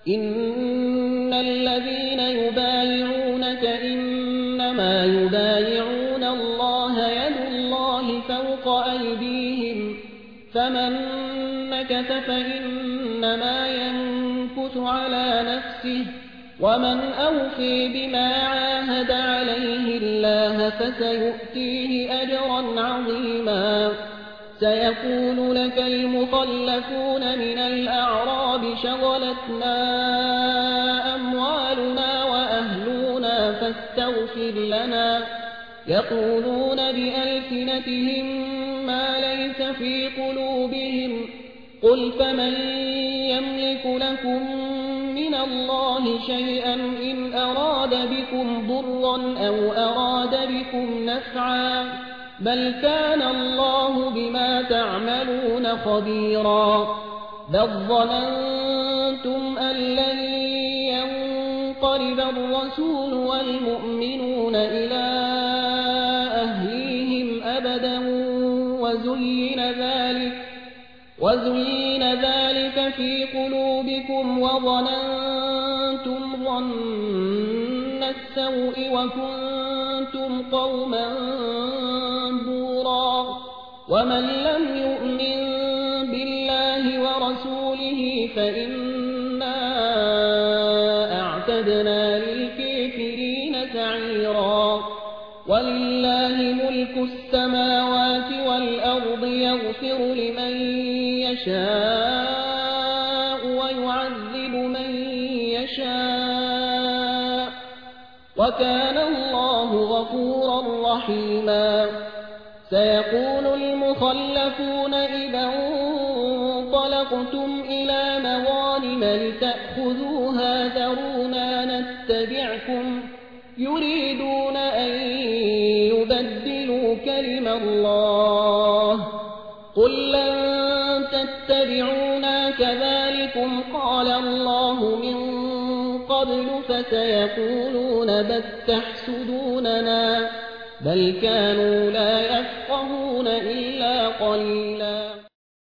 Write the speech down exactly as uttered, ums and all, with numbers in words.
إن الذين يبايعونك إنما يبايعون الله يد الله فوق أيديهم فمن نكث فإنما ينكث على نفسه ومن أوفي بما عاهد عليه الله فسيؤتيه أجرا عظيما سيقول لك المخلفون من الأعراب شغلتنا أموالنا وأهلنا فاستغفر لنا يقولون بألسنتهم ما ليس في قلوبهم قل فمن يملك لكم من الله شيئا إن أراد بكم ضرا أو أراد بكم نفعا بل كان الله بما تعملون خبيرا بل ظننتم أن لن ينقلب الرسول والمؤمنون إلى أهليهم أبدا وزين ذلك وزين ذلك في قلوبكم وظننتم ظن السوء وكنتم قوما بورا ومن لم يؤمن بالله ورسوله فإنا أعتدنا للكافرين سعيرا ولله ملك السماوات والأرض يغفر لمن يشاء ويعذب من يشاء وكان الله غفورا رحيما سيقول المخلفون إذا انطلقتم إلى مغانم لتأخذوها ذرونا نتبعكم يريدون أن يبدلوا كلم الله قل لن تتبعونا كذلكم قال الله من قبل فسيقولون بل تحسدوننا بل كانوا لا يفقهون إلا قليلا